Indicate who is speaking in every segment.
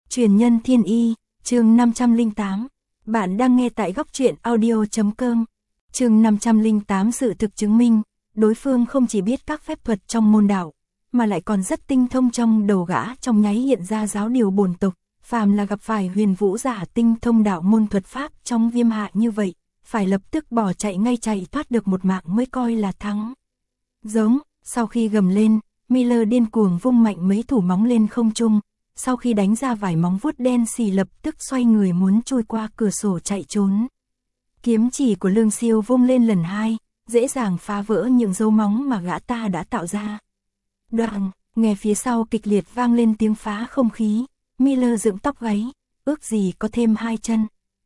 Speaker 1: Truyền nhân thiên y, chương 508. Bạn đang nghe tại góc truyện audio.com. Chương 508 sự thực chứng minh, đối phương không chỉ biết các phép thuật trong môn đạo, mà lại còn rất tinh thông trong đầu gã trong nháy hiện ra giáo điều bổn tục, phàm là gặp phải huyền vũ giả tinh thông đạo môn thuật pháp trong viêm hạ như vậy, phải lập tức bỏ chạy ngay, chạy thoát được một mạng mới coi là thắng. Giống, sau khi gầm lên, Miller điên cuồng vung mạnh mấy thủ móng lên không trung, sau khi đánh ra vài móng vuốt đen xì lập tức xoay người muốn chui qua cửa sổ chạy trốn. Kiếm chỉ của Lương Siêu vung lên lần hai, dễ dàng phá vỡ những dấu móng mà gã ta đã tạo ra. Đoạn, nghe phía sau kịch liệt vang lên tiếng phá không khí, Miller dựng tóc gáy, ước gì có thêm hai chân.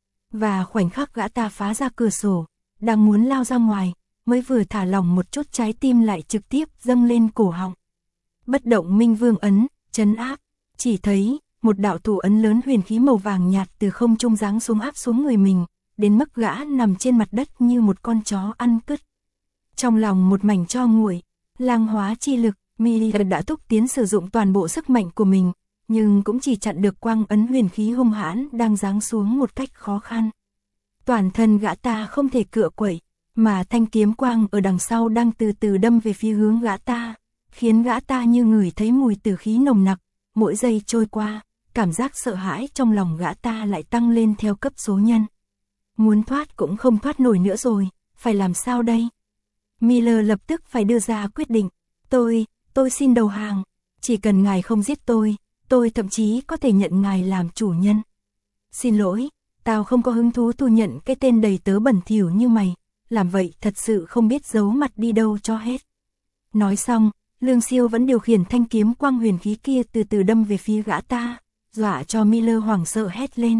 Speaker 1: Và khoảnh khắc gã ta phá ra cửa sổ, đang muốn lao ra ngoài, mới vừa thả lỏng một chút trái tim lại trực tiếp dâng lên cổ họng. Bất động minh vương ấn, trấn áp, chỉ thấy một đạo thủ ấn lớn huyền khí màu vàng nhạt từ không trung giáng xuống áp xuống người mình, đến mức gã nằm trên mặt đất như một con chó ăn cứt. Trong lòng một mảnh tro nguội, lang hóa chi lực, Miller đã thúc tiến sử dụng toàn bộ sức mạnh của mình, nhưng cũng chỉ chặn được quang ấn huyền khí hung hãn đang giáng xuống một cách khó khăn. Toàn thân gã ta không thể cựa quậy, mà thanh kiếm quang ở đằng sau đang từ từ đâm về phía hướng gã ta, khiến gã ta như ngửi thấy mùi tử khí nồng nặc. Mỗi giây trôi qua, cảm giác sợ hãi trong lòng gã ta lại tăng lên theo cấp số nhân. Muốn thoát cũng không thoát nổi nữa rồi, phải làm sao đây? Miller lập tức phải đưa ra quyết định. Tôi xin đầu hàng, chỉ cần ngài không giết tôi thậm chí có thể nhận ngài làm chủ nhân. Xin lỗi, tao không có hứng thú thu nhận cái tên đầy tớ bẩn thỉu như mày, làm vậy thật sự không biết giấu mặt đi đâu cho hết. Nói xong, Lương Siêu vẫn điều khiển thanh kiếm quang huyền khí kia từ từ đâm về phía gã ta, dọa cho Miller hoảng sợ hét lên.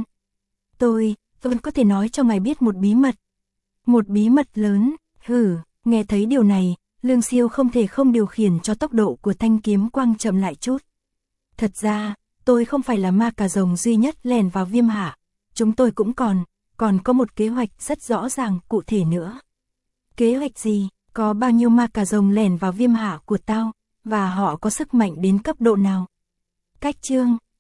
Speaker 1: Tôi vẫn có thể nói cho ngài biết một bí mật. Một bí mật lớn, nghe thấy điều này, Lương Siêu không thể không điều khiển cho tốc độ của thanh kiếm quang chậm lại chút. Thật ra, tôi không phải là ma cà rồng duy nhất lèn vào viêm hạ, chúng tôi cũng còn có một kế hoạch rất rõ ràng cụ thể nữa. Kế hoạch gì? Có bao nhiêu ma cà rồng lèn vào viêm hạ của tao, và họ có sức mạnh đến cấp độ nào? Cách chương